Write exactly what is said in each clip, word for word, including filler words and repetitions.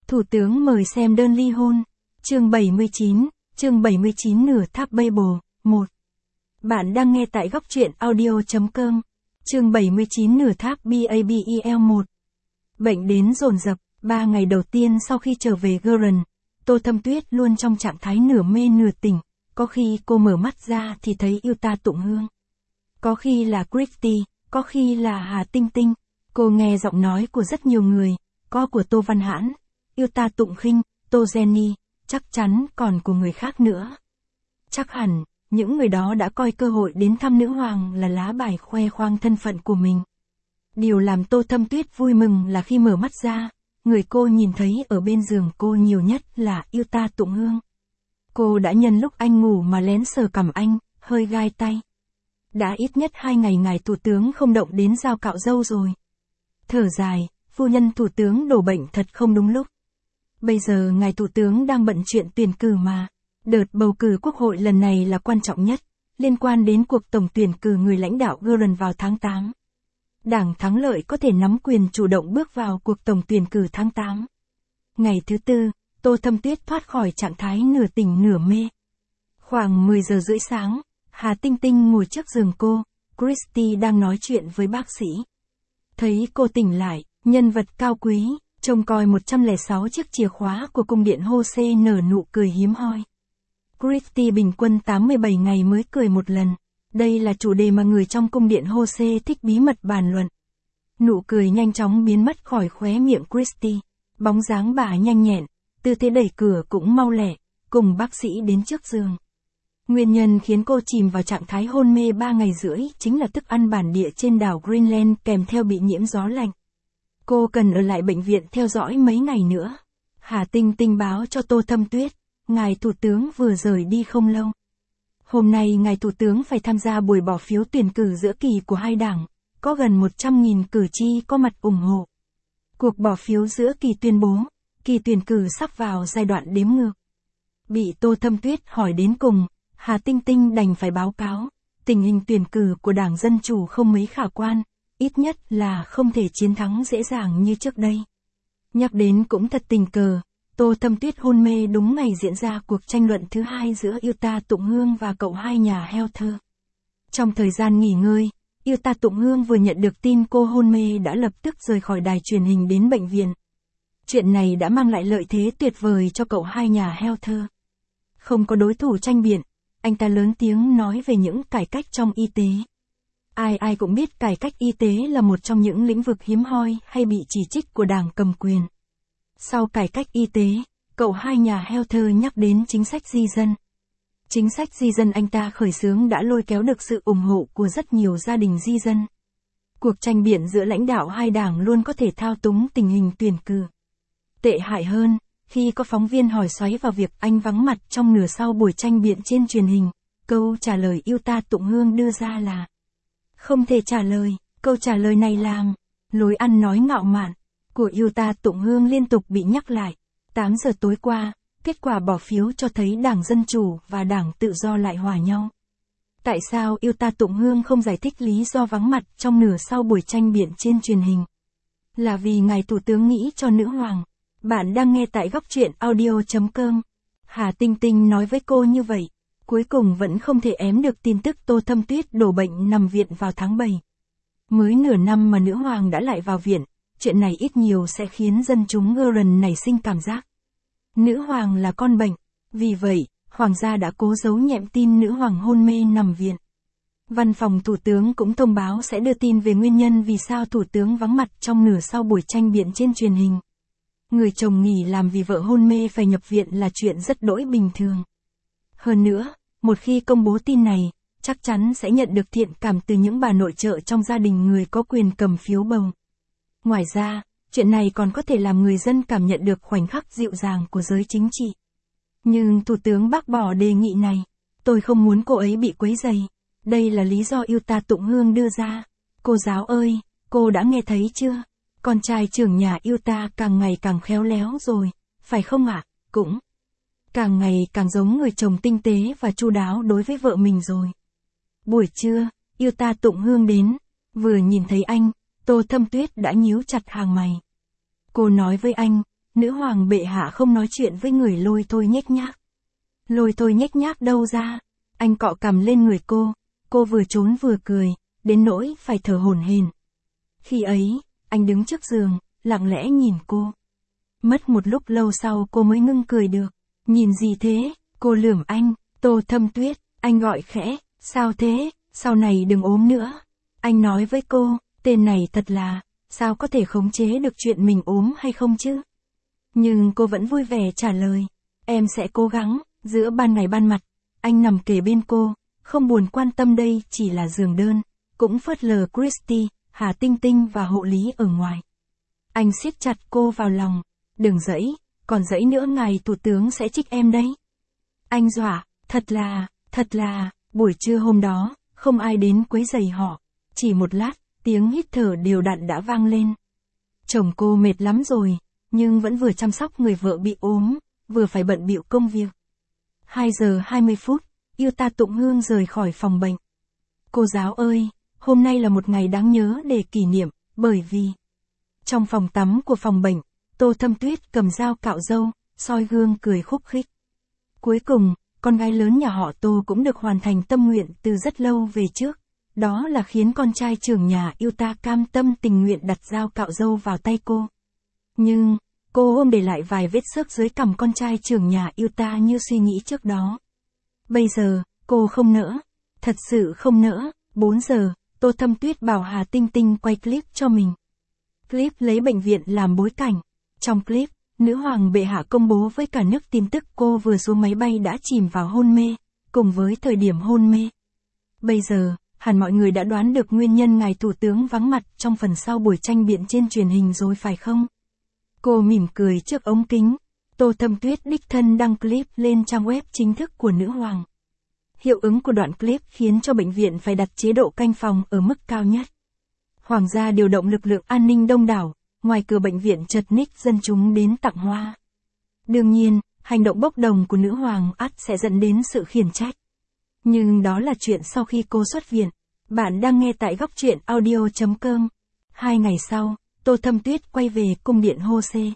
Thủ tướng mời xem đơn ly hôn. Chương bảy mươi chín, chương bảy mươi chín nửa tháp Babel, một. Bạn đang nghe tại góc truyện audio chấm com. Chương bảy mươi chín nửa tháp Babel một. Bệnh đến dồn dập, ba ngày đầu tiên sau khi trở về Guren, Tô Thâm Tuyết luôn trong trạng thái nửa mê nửa tỉnh, có khi cô mở mắt ra thì thấy Yuta Tụng Hương. Có khi là Christy, có khi là Hà Tinh Tinh, cô nghe giọng nói của rất nhiều người, có của Tô Văn Hãn, Yuta Tụng Khinh, Tô Jenny, chắc chắn còn của người khác nữa. Chắc hẳn, những người đó đã coi cơ hội đến thăm nữ hoàng là lá bài khoe khoang thân phận của mình. Điều làm Tô Thâm Tuyết vui mừng là khi mở mắt ra, người cô nhìn thấy ở bên giường cô nhiều nhất là Yuta Tụng Hương. Cô đã nhân lúc anh ngủ mà lén sờ cằm anh, hơi gai tay. Đã ít nhất hai ngày ngài thủ tướng không động đến dao cạo râu rồi. Thở dài, phu nhân thủ tướng đổ bệnh thật không đúng lúc. Bây giờ ngài thủ tướng đang bận chuyện tuyển cử mà. Đợt bầu cử quốc hội lần này là quan trọng nhất, liên quan đến cuộc tổng tuyển cử người lãnh đạo Guren vào tháng tám. Đảng thắng lợi có thể nắm quyền chủ động bước vào cuộc tổng tuyển cử tháng tám. Ngày thứ tư, Tô Thâm Tuyết thoát khỏi trạng thái nửa tỉnh nửa mê. Khoảng mười giờ rưỡi sáng, Hà Tinh Tinh ngồi trước giường cô, Christy đang nói chuyện với bác sĩ. Thấy cô tỉnh lại, nhân vật cao quý, trông coi một trăm lẻ sáu chiếc chìa khóa của cung điện Hose nở nụ cười hiếm hoi. Christy bình quân tám mươi bảy ngày mới cười một lần. Đây là chủ đề mà người trong cung điện Hose thích bí mật bàn luận. Nụ cười nhanh chóng biến mất khỏi khóe miệng Christy. Bóng dáng bà nhanh nhẹn, tư thế đẩy cửa cũng mau lẹ, cùng bác sĩ đến trước giường. Nguyên nhân khiến cô chìm vào trạng thái hôn mê ba ngày rưỡi chính là thức ăn bản địa trên đảo Greenland kèm theo bị nhiễm gió lạnh. Cô cần ở lại bệnh viện theo dõi mấy ngày nữa. Hà Tinh Tinh báo cho Tô Thâm Tuyết, ngài thủ tướng vừa rời đi không lâu. Hôm nay ngài thủ tướng phải tham gia buổi bỏ phiếu tuyển cử giữa kỳ của hai đảng, có gần một trăm nghìn cử tri có mặt ủng hộ. Cuộc bỏ phiếu giữa kỳ tuyên bố, kỳ tuyển cử sắp vào giai đoạn đếm ngược. Bị Tô Thâm Tuyết hỏi đến cùng, Hà Tinh Tinh đành phải báo cáo, tình hình tuyển cử của Đảng Dân Chủ không mấy khả quan, ít nhất là không thể chiến thắng dễ dàng như trước đây. Nhắc đến cũng thật tình cờ, Tô Thâm Tuyết hôn mê đúng ngày diễn ra cuộc tranh luận thứ hai giữa Yuta Tụng Hương và cậu hai nhà Heather. Trong thời gian nghỉ ngơi, Yuta Tụng Hương vừa nhận được tin cô hôn mê đã lập tức rời khỏi đài truyền hình đến bệnh viện. Chuyện này đã mang lại lợi thế tuyệt vời cho cậu hai nhà Heather. Không có đối thủ tranh biện, anh ta lớn tiếng nói về những cải cách trong y tế. Ai ai cũng biết cải cách y tế là một trong những lĩnh vực hiếm hoi hay bị chỉ trích của đảng cầm quyền. Sau cải cách y tế, cậu hai nhà Heather nhắc đến chính sách di dân. Chính sách di dân anh ta khởi xướng đã lôi kéo được sự ủng hộ của rất nhiều gia đình di dân. Cuộc tranh biện giữa lãnh đạo hai đảng luôn có thể thao túng tình hình tuyển cử. Tệ hại hơn, khi có phóng viên hỏi xoáy vào việc anh vắng mặt trong nửa sau buổi tranh biện trên truyền hình, câu trả lời Yuta Tụng Hương đưa ra là không thể trả lời. Câu trả lời này làm lối ăn nói ngạo mạn của Yuta Tụng Hương liên tục bị nhắc lại. tám giờ tối qua, kết quả bỏ phiếu cho thấy Đảng Dân Chủ và Đảng Tự Do lại hòa nhau. Tại sao Yuta Tụng Hương không giải thích lý do vắng mặt trong nửa sau buổi tranh biện trên truyền hình? Là vì ngài thủ tướng nghĩ cho nữ hoàng. Bạn đang nghe tại góc truyện audio chấm com. Hà Tinh Tinh nói với cô như vậy. Cuối cùng vẫn không thể ém được tin tức Tô Thâm Tuyết đổ bệnh nằm viện vào tháng bảy. Mới nửa năm mà nữ hoàng đã lại vào viện, chuyện này ít nhiều sẽ khiến dân chúng Guren nảy sinh cảm giác nữ hoàng là con bệnh. Vì vậy, hoàng gia đã cố giấu nhẹm tin nữ hoàng hôn mê nằm viện. Văn phòng thủ tướng cũng thông báo sẽ đưa tin về nguyên nhân vì sao thủ tướng vắng mặt trong nửa sau buổi tranh biện trên truyền hình. Người chồng nghỉ làm vì vợ hôn mê phải nhập viện là chuyện rất đỗi bình thường. Hơn nữa, một khi công bố tin này, chắc chắn sẽ nhận được thiện cảm từ những bà nội trợ trong gia đình người có quyền cầm phiếu bầu. Ngoài ra, chuyện này còn có thể làm người dân cảm nhận được khoảnh khắc dịu dàng của giới chính trị. Nhưng Thủ tướng bác bỏ đề nghị này. Tôi không muốn cô ấy bị quấy rầy. Đây là lý do Yuta Tụng Hương đưa ra. Cô giáo ơi, cô đã nghe thấy chưa? Con trai trưởng nhà Yuta càng ngày càng khéo léo rồi, phải không ạ? À? Cũng càng ngày càng giống người chồng tinh tế và chu đáo đối với vợ mình rồi. Buổi trưa, Yuta Tụng Hương đến, vừa nhìn thấy anh, Tô Thâm Tuyết đã nhíu chặt hàng mày. Cô nói với anh, nữ hoàng bệ hạ không nói chuyện với người lôi thôi nhếch nhác. Lôi thôi nhếch nhác đâu ra? Anh cọ cằm lên người cô, cô vừa trốn vừa cười, đến nỗi phải thở hổn hển. Khi ấy, anh đứng trước giường, lặng lẽ nhìn cô. Mất một lúc lâu sau cô mới ngưng cười được. Nhìn gì thế? Cô lườm anh. Tô Thâm Tuyết, anh gọi khẽ, sao thế, sau này đừng ốm nữa. Anh nói với cô, tên này thật là, sao có thể khống chế được chuyện mình ốm hay không chứ? Nhưng cô vẫn vui vẻ trả lời, em sẽ cố gắng. Giữa ban ngày ban mặt, anh nằm kề bên cô, không buồn quan tâm đây chỉ là giường đơn, cũng phớt lờ Christy, Hà Tinh Tinh và hộ lý ở ngoài. Anh siết chặt cô vào lòng, đừng dẫy, còn dẫy nữa ngài thủ tướng sẽ trích em đấy. Anh dọa, thật là, thật là, buổi trưa hôm đó, không ai đến quấy rầy họ. Chỉ một lát, tiếng hít thở đều đặn đã vang lên. Chồng cô mệt lắm rồi, nhưng vẫn vừa chăm sóc người vợ bị ốm, vừa phải bận bịu công việc. hai giờ hai mươi phút, Yuta Tụng Hương rời khỏi phòng bệnh. Cô giáo ơi, hôm nay là một ngày đáng nhớ để kỷ niệm, bởi vì... Trong phòng tắm của phòng bệnh, Tô Thâm Tuyết cầm dao cạo râu, soi gương cười khúc khích. Cuối cùng, con gái lớn nhà họ Tô cũng được hoàn thành tâm nguyện từ rất lâu về trước. Đó là khiến con trai trưởng nhà Yuta cam tâm tình nguyện đặt dao cạo râu vào tay cô. Nhưng, cô ôm để lại vài vết xước dưới cằm con trai trưởng nhà Yuta như suy nghĩ trước đó. Bây giờ, cô không nỡ. Thật sự không nỡ. bốn giờ, Tô Thâm Tuyết bảo Hà Tinh Tinh quay clip cho mình. Clip lấy bệnh viện làm bối cảnh. Trong clip, nữ hoàng bệ hạ công bố với cả nước tin tức cô vừa xuống máy bay đã chìm vào hôn mê, cùng với thời điểm hôn mê. Bây giờ, hẳn mọi người đã đoán được nguyên nhân ngài thủ tướng vắng mặt trong phần sau buổi tranh biện trên truyền hình rồi phải không? Cô mỉm cười trước ống kính. Tô Thâm Tuyết đích thân đăng clip lên trang web chính thức của nữ hoàng. Hiệu ứng của đoạn clip khiến cho bệnh viện phải đặt chế độ canh phòng ở mức cao nhất. Hoàng gia điều động lực lượng an ninh đông đảo, ngoài cửa bệnh viện chật ních dân chúng đến tặng hoa. Đương nhiên, hành động bốc đồng của nữ hoàng ắt sẽ dẫn đến sự khiển trách. Nhưng đó là chuyện sau khi cô xuất viện. Bạn đang nghe tại góc truyện audio chấm com. Hai ngày sau, Tô Thâm Tuyết quay về cung điện Hô-xê.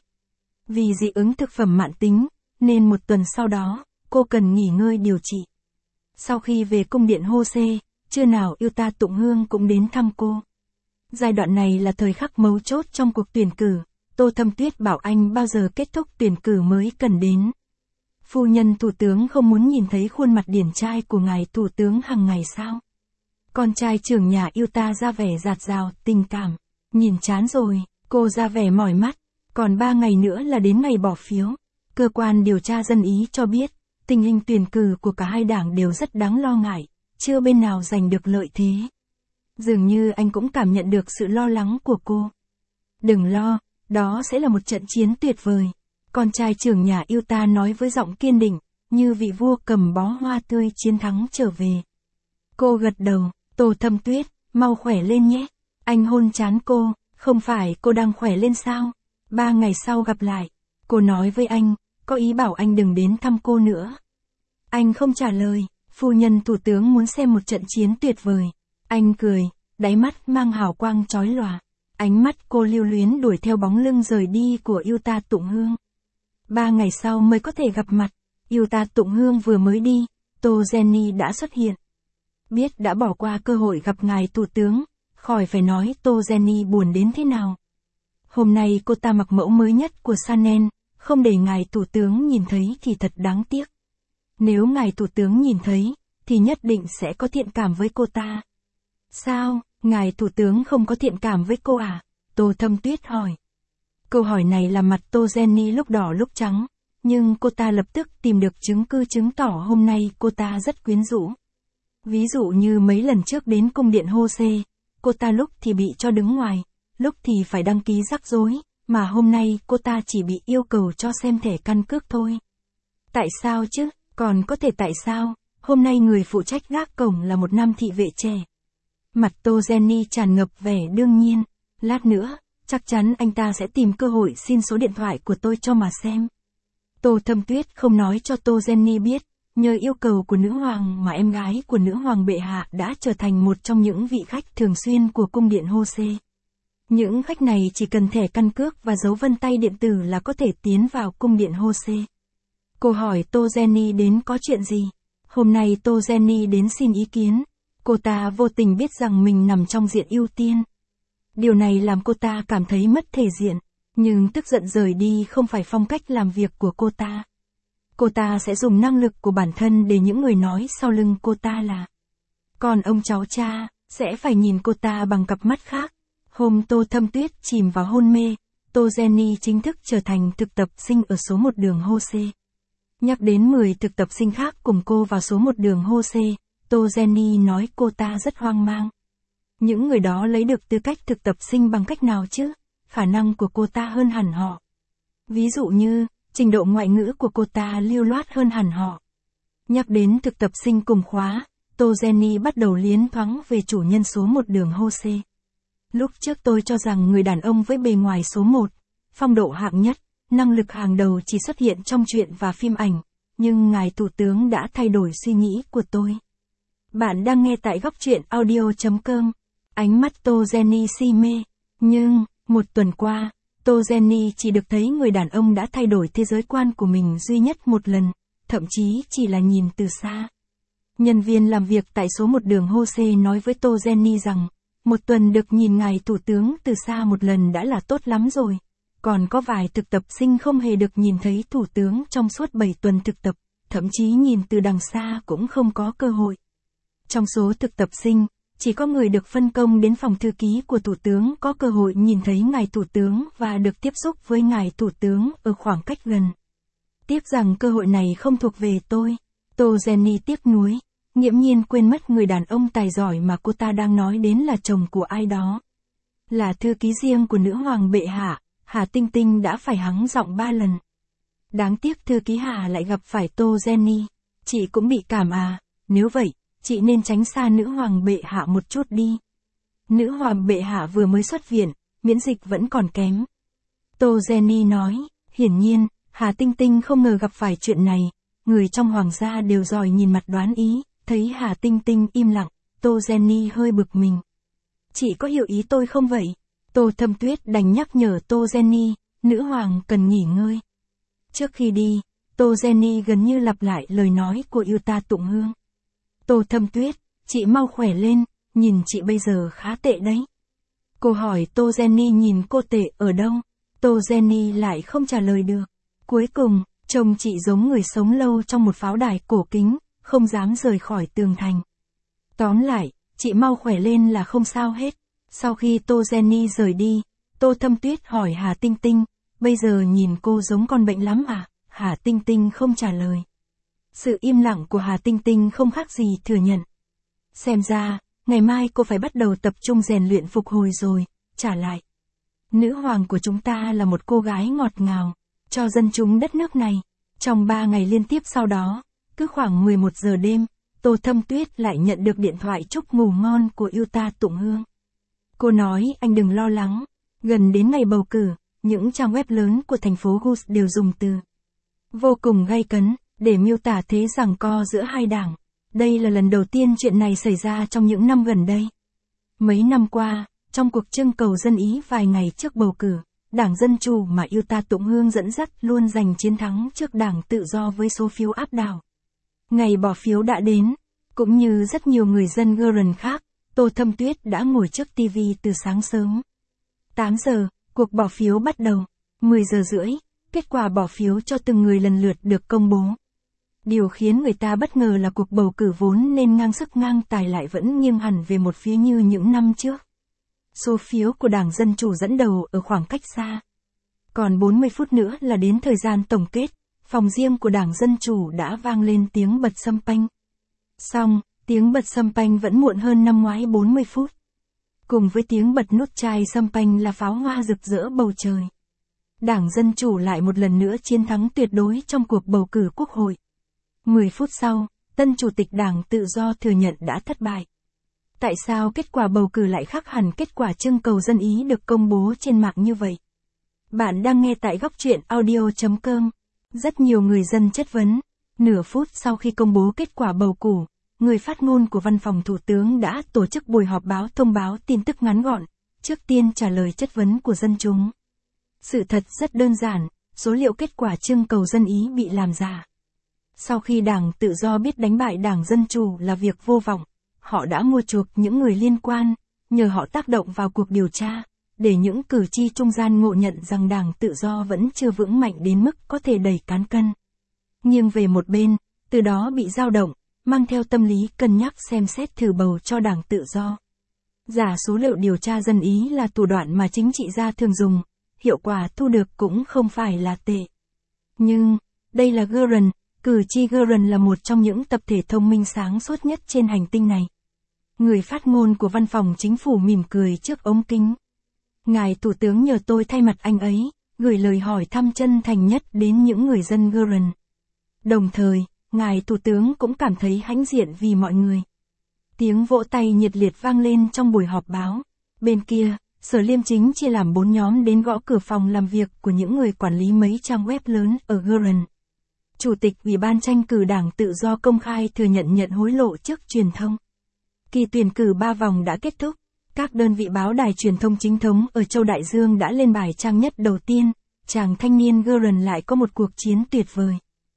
Vì dị ứng thực phẩm mãn tính, nên một tuần sau đó, cô cần nghỉ ngơi điều trị. Sau khi về cung điện Hô-xê, trưa nào Yuta Tụng Hương cũng đến thăm cô. Giai đoạn này là thời khắc mấu chốt trong cuộc tuyển cử. Tô Thâm Tuyết bảo anh bao giờ kết thúc tuyển cử mới cần đến. Phu nhân thủ tướng không muốn nhìn thấy khuôn mặt điển trai của ngài thủ tướng hàng ngày sao? Con trai trưởng nhà Yuta ra vẻ dạt dào, tình cảm. Nhìn chán rồi, cô ra vẻ mỏi mắt. Còn ba ngày nữa là đến ngày bỏ phiếu. Cơ quan điều tra dân Ý cho biết, tình hình tuyển cử của cả hai đảng đều rất đáng lo ngại, chưa bên nào giành được lợi thế. Dường như anh cũng cảm nhận được sự lo lắng của cô. Đừng lo, đó sẽ là một trận chiến tuyệt vời. Con trai trưởng nhà Yuta nói với giọng kiên định, như vị vua cầm bó hoa tươi chiến thắng trở về. Cô gật đầu, Tô Thâm Tuyết, mau khỏe lên nhé. Anh hôn trán cô, không phải cô đang khỏe lên sao? Ba ngày sau gặp lại. Cô nói với anh, có ý bảo anh đừng đến thăm cô nữa. Anh không trả lời, phu nhân thủ tướng muốn xem một trận chiến tuyệt vời. Anh cười, đáy mắt mang hào quang chói lòa. Ánh mắt cô lưu luyến đuổi theo bóng lưng rời đi của Yuta Tụng Hương. Ba ngày sau mới có thể gặp mặt. Yuta Tụng Hương vừa mới đi, Tô Jenny đã xuất hiện. Biết đã bỏ qua cơ hội gặp ngài thủ tướng, khỏi phải nói Tô Jenny buồn đến thế nào. Hôm nay cô ta mặc mẫu mới nhất của Chanel, không để ngài thủ tướng nhìn thấy thì thật đáng tiếc. Nếu ngài thủ tướng nhìn thấy, thì nhất định sẽ có thiện cảm với cô ta. Sao, ngài thủ tướng không có thiện cảm với cô à? Tô Thâm Tuyết hỏi. Câu hỏi này làm mặt Tô Jenny lúc đỏ lúc trắng, nhưng cô ta lập tức tìm được chứng cứ chứng tỏ hôm nay cô ta rất quyến rũ. Ví dụ như mấy lần trước đến cung điện Hô-xê, cô ta lúc thì bị cho đứng ngoài, lúc thì phải đăng ký rắc rối, mà hôm nay cô ta chỉ bị yêu cầu cho xem thẻ căn cước thôi. Tại sao chứ, còn có thể tại sao, hôm nay người phụ trách gác cổng là một nam thị vệ trẻ. Mặt Tô Jenny tràn ngập vẻ đương nhiên, lát nữa, chắc chắn anh ta sẽ tìm cơ hội xin số điện thoại của tôi cho mà xem. Tô Thâm Tuyết không nói cho Tô Jenny biết, nhờ yêu cầu của nữ hoàng mà em gái của nữ hoàng bệ hạ đã trở thành một trong những vị khách thường xuyên của cung điện Hô-xê. Những khách này chỉ cần thẻ căn cước và dấu vân tay điện tử là có thể tiến vào cung điện Jose. Cô hỏi Tô Jenny đến có chuyện gì. Hôm nay Tô Jenny đến xin ý kiến. Cô ta vô tình biết rằng mình nằm trong diện ưu tiên. Điều này làm cô ta cảm thấy mất thể diện. Nhưng tức giận rời đi không phải phong cách làm việc của cô ta. Cô ta sẽ dùng năng lực của bản thân để những người nói sau lưng cô ta là. Còn ông cháu cha, sẽ phải nhìn cô ta bằng cặp mắt khác. Hôm Tô Thâm Tuyết chìm vào hôn mê, Tô Jenny chính thức trở thành thực tập sinh ở số một đường Jose. Nhắc đến mười thực tập sinh khác cùng cô vào số một đường Jose, Tô Jenny nói cô ta rất hoang mang. Những người đó lấy được tư cách thực tập sinh bằng cách nào chứ? Khả năng của cô ta hơn hẳn họ. Ví dụ như, trình độ ngoại ngữ của cô ta lưu loát hơn hẳn họ. Nhắc đến thực tập sinh cùng khóa, Tô Jenny bắt đầu liến thoáng về chủ nhân số một đường Jose. Lúc trước tôi cho rằng người đàn ông với bề ngoài số một, phong độ hạng nhất, năng lực hàng đầu chỉ xuất hiện trong truyện và phim ảnh, nhưng ngài thủ tướng đã thay đổi suy nghĩ của tôi. Bạn đang nghe tại góc truyện audio chấm com. Ánh mắt Tô Jenny si mê. Nhưng, một tuần qua, Tô Jenny chỉ được thấy người đàn ông đã thay đổi thế giới quan của mình duy nhất một lần, thậm chí chỉ là nhìn từ xa. Nhân viên làm việc tại số một đường Jose nói với Tô Jenny rằng, một tuần được nhìn ngài thủ tướng từ xa một lần đã là tốt lắm rồi. Còn có vài thực tập sinh không hề được nhìn thấy thủ tướng trong suốt bảy tuần thực tập, thậm chí nhìn từ đằng xa cũng không có cơ hội. Trong số thực tập sinh, chỉ có người được phân công đến phòng thư ký của thủ tướng có cơ hội nhìn thấy ngài thủ tướng và được tiếp xúc với ngài thủ tướng ở khoảng cách gần. Tiếc rằng cơ hội này không thuộc về tôi. Tô Jenny tiếc nuối, nghiễm nhiên quên mất người đàn ông tài giỏi mà cô ta đang nói đến là chồng của ai đó. Là thư ký riêng của nữ hoàng bệ hạ, Hà Tinh Tinh đã phải hắng giọng ba lần. Đáng tiếc thư ký Hà lại gặp phải Tô Jenny. Chị cũng bị cảm à, nếu vậy, chị nên tránh xa nữ hoàng bệ hạ một chút đi. Nữ hoàng bệ hạ vừa mới xuất viện, miễn dịch vẫn còn kém. Tô Jenny nói, hiển nhiên, Hà Tinh Tinh không ngờ gặp phải chuyện này, người trong hoàng gia đều giỏi nhìn mặt đoán ý, thấy Hà Tinh Tinh im lặng, Tô Jenny hơi bực mình. Chị có hiểu ý tôi không vậy? Tô Thâm Tuyết đành nhắc nhở Tô Jenny, nữ hoàng cần nghỉ ngơi. Trước khi đi, Tô Jenny gần như lặp lại lời nói của yêu ta Tụng Hương. Tô Thâm Tuyết, chị mau khỏe lên, nhìn chị bây giờ khá tệ đấy. Cô hỏi Tô Jenny nhìn cô tệ ở đâu, Tô Jenny lại không trả lời được. Cuối cùng, trông chị giống người sống lâu trong một pháo đài cổ kính, không dám rời khỏi tường thành. Tóm lại, chị mau khỏe lên là không sao hết. Sau khi Tô Jenny rời đi, Tô Thâm Tuyết hỏi Hà Tinh Tinh, bây giờ nhìn cô giống con bệnh lắm à? Hà Tinh Tinh không trả lời. Sự im lặng của Hà Tinh Tinh không khác gì thừa nhận. Xem ra, ngày mai cô phải bắt đầu tập trung rèn luyện phục hồi rồi, trả lại. Nữ hoàng của chúng ta là một cô gái ngọt ngào, cho dân chúng đất nước này. Trong ba ngày liên tiếp sau đó, cứ khoảng mười một giờ đêm, Tô Thâm Tuyết lại nhận được điện thoại chúc ngủ ngon của yêu ta Tụng Hương. Cô nói anh đừng lo lắng, gần đến ngày bầu cử, những trang web lớn của thành phố Gus đều dùng từ vô cùng gay cấn để miêu tả thế giằng co giữa hai đảng. Đây là lần đầu tiên chuyện này xảy ra trong những năm gần đây. Mấy năm qua, trong cuộc trưng cầu dân ý vài ngày trước bầu cử, Đảng Dân Chủ mà yêu ta Tụng Hương dẫn dắt luôn giành chiến thắng trước Đảng Tự Do với số phiếu áp đảo. Ngày bỏ phiếu đã đến, cũng như rất nhiều người dân Guerin khác, Tô Thâm Tuyết đã ngồi trước ti vi từ sáng sớm. tám giờ, cuộc bỏ phiếu bắt đầu. mười giờ rưỡi, kết quả bỏ phiếu cho từng người lần lượt được công bố. Điều khiến người ta bất ngờ là cuộc bầu cử vốn nên ngang sức ngang tài lại vẫn nghiêng hẳn về một phía như những năm trước. Số phiếu của Đảng Dân Chủ dẫn đầu ở khoảng cách xa. Còn bốn mươi phút nữa là đến thời gian tổng kết, phòng riêng của Đảng Dân Chủ đã vang lên tiếng bật sâm panh. Xong, tiếng bật sâm panh vẫn muộn hơn năm ngoái bốn mươi phút. Cùng với tiếng bật nút chai sâm panh là pháo hoa rực rỡ bầu trời. Đảng Dân Chủ lại một lần nữa chiến thắng tuyệt đối trong cuộc bầu cử quốc hội. mười phút sau, tân chủ tịch Đảng Tự Do thừa nhận đã thất bại. Tại sao kết quả bầu cử lại khác hẳn kết quả trưng cầu dân ý được công bố trên mạng như vậy? Bạn đang nghe tại góc truyện audio chấm com. Rất nhiều người dân chất vấn. Nửa phút sau khi công bố kết quả bầu cử, người phát ngôn của Văn phòng Thủ tướng đã tổ chức buổi họp báo thông báo tin tức ngắn gọn, trước tiên trả lời chất vấn của dân chúng. Sự thật rất đơn giản, số liệu kết quả trưng cầu dân ý bị làm giả. Sau khi Đảng Tự Do biết đánh bại Đảng Dân Chủ là việc vô vọng, họ đã mua chuộc những người liên quan, nhờ họ tác động vào cuộc điều tra, để những cử tri trung gian ngộ nhận rằng Đảng Tự Do vẫn chưa vững mạnh đến mức có thể đẩy cán cân. Nghiêng về một bên, từ đó bị dao động, mang theo tâm lý cân nhắc xem xét thử bầu cho Đảng Tự Do. Giả số liệu điều tra dân ý là thủ đoạn mà chính trị gia thường dùng, hiệu quả thu được cũng không phải là tệ. Nhưng, đây là Guerin, cử tri Guerin là một trong những tập thể thông minh sáng suốt nhất trên hành tinh này. Người phát ngôn của văn phòng chính phủ mỉm cười trước ống kính. Ngài Thủ tướng nhờ tôi thay mặt anh ấy, gửi lời hỏi thăm chân thành nhất đến những người dân Guerin. Đồng thời, Ngài Thủ tướng cũng cảm thấy hãnh diện vì mọi người. Tiếng vỗ tay nhiệt liệt vang lên trong buổi họp báo. Bên kia, Sở Liêm Chính chia làm bốn nhóm đến gõ cửa phòng làm việc của những người quản lý mấy trang web lớn ở Guerin. Chủ tịch Ủy ban tranh cử Đảng Tự Do công khai thừa nhận nhận hối lộ trước truyền thông. Kỳ tuyển cử ba vòng đã kết thúc. Các đơn vị báo đài truyền thông chính thống ở châu Đại Dương đã lên bài trang nhất đầu tiên, chàng thanh niên Guerin lại có một cuộc chiến tuyệt vời.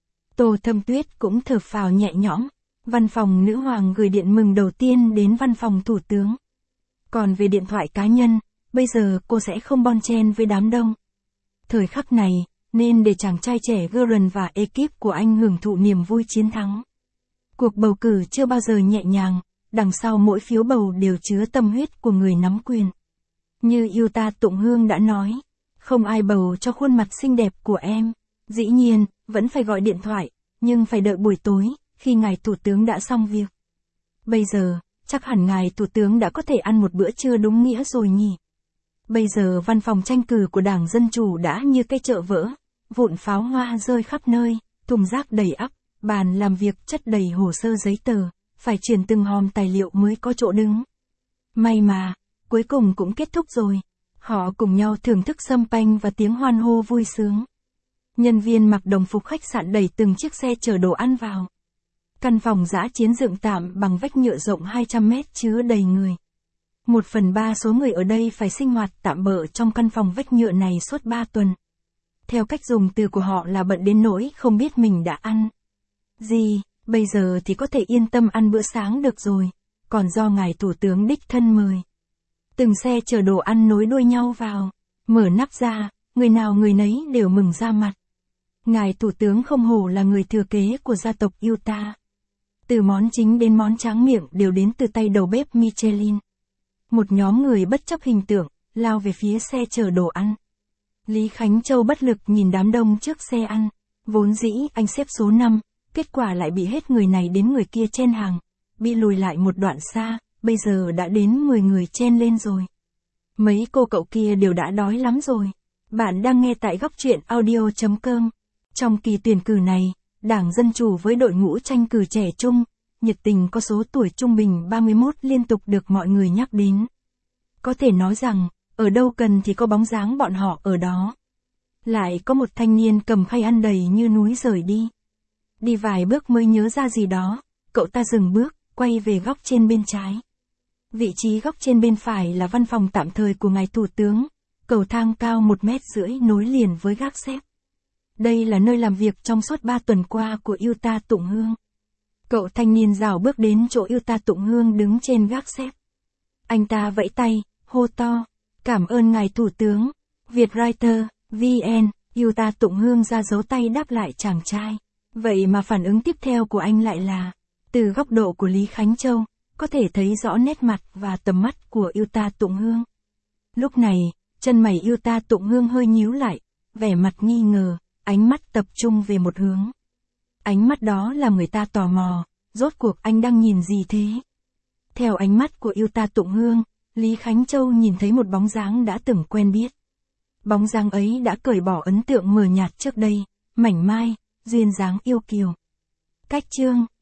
Tô Thâm Tuyết cũng thở phào nhẹ nhõm. Văn phòng nữ hoàng gửi điện mừng đầu tiên đến văn phòng thủ tướng. Còn về điện thoại cá nhân, bây giờ cô sẽ không bon chen với đám đông. Thời khắc này, nên để chàng trai trẻ Guerin và ekip của anh hưởng thụ niềm vui chiến thắng. Cuộc bầu cử chưa bao giờ nhẹ nhàng, đằng sau mỗi phiếu bầu đều chứa tâm huyết của người nắm quyền. Như Utah Tụng Hương đã nói, không ai bầu cho khuôn mặt xinh đẹp của em. Dĩ nhiên, vẫn phải gọi điện thoại, nhưng phải đợi buổi tối, khi ngài thủ tướng đã xong việc. Bây giờ, chắc hẳn ngài thủ tướng đã có thể ăn một bữa trưa đúng nghĩa rồi nhỉ. Bây giờ văn phòng tranh cử của Đảng Dân Chủ đã như cây chợ vỡ, vụn pháo hoa rơi khắp nơi, thùng rác đầy ắp, bàn làm việc chất đầy hồ sơ giấy tờ, phải chuyển từng hòm tài liệu mới có chỗ đứng. May mà, cuối cùng cũng kết thúc rồi. Họ cùng nhau thưởng thức sâm panh và tiếng hoan hô vui sướng. Nhân viên mặc đồng phục khách sạn đẩy từng chiếc xe chở đồ ăn vào. Căn phòng dã chiến dựng tạm bằng vách nhựa rộng hai trăm mét chứa đầy người. Một phần ba số người ở đây phải sinh hoạt tạm bợ trong căn phòng vách nhựa này suốt ba tuần. Theo cách dùng từ của họ là bận đến nỗi không biết mình đã ăn gì, bây giờ thì có thể yên tâm ăn bữa sáng được rồi, còn do ngài thủ tướng đích thân mời. Từng xe chở đồ ăn nối đuôi nhau vào, mở nắp ra, người nào người nấy đều mừng ra mặt. Ngài thủ tướng không hổ là người thừa kế của gia tộc Utah. Từ món chính đến món tráng miệng đều đến từ tay đầu bếp Michelin. Một nhóm người bất chấp hình tượng, lao về phía xe chở đồ ăn. Lý Khánh Châu bất lực nhìn đám đông trước xe ăn. Vốn dĩ anh xếp số năm, kết quả lại bị hết người này đến người kia chen hàng. Bị lùi lại một đoạn xa, bây giờ đã đến mười người chen lên rồi. Mấy cô cậu kia đều đã đói lắm rồi. Bạn đang nghe tại góc truyện audio chấm com. Trong kỳ tuyển cử này, Đảng Dân Chủ với đội ngũ tranh cử trẻ trung, nhiệt tình có số tuổi trung bình ba mươi mốt liên tục được mọi người nhắc đến. Có thể nói rằng, ở đâu cần thì có bóng dáng bọn họ ở đó. Lại có một thanh niên cầm khay ăn đầy như núi rời đi. Đi vài bước mới nhớ ra gì đó, cậu ta dừng bước, quay về góc trên bên trái. Vị trí góc trên bên phải là văn phòng tạm thời của ngài thủ tướng, cầu thang cao một mét rưỡi nối liền với gác xếp. Đây là nơi làm việc trong suốt ba tuần qua của Utah Tụng Hương. Cậu thanh niên rảo bước đến chỗ Utah Tụng Hương đứng trên gác xếp. Anh ta vẫy tay, hô to, cảm ơn ngài thủ tướng. Vietwriter, vê en, Utah Tụng Hương ra dấu tay đáp lại chàng trai. Vậy mà phản ứng tiếp theo của anh lại là, từ góc độ của Lý Khánh Châu, có thể thấy rõ nét mặt và tầm mắt của Utah Tụng Hương. Lúc này, chân mày Utah Tụng Hương hơi nhíu lại, vẻ mặt nghi ngờ, ánh mắt tập trung về một hướng. Ánh mắt đó làm người ta tò mò, rốt cuộc anh đang nhìn gì thế? Theo ánh mắt của Utah Tụng Hương, Lý Khánh Châu nhìn thấy một bóng dáng đã từng quen biết. Bóng dáng ấy đã cởi bỏ ấn tượng mờ nhạt trước đây, mảnh mai, duyên dáng yêu kiều. Cách chương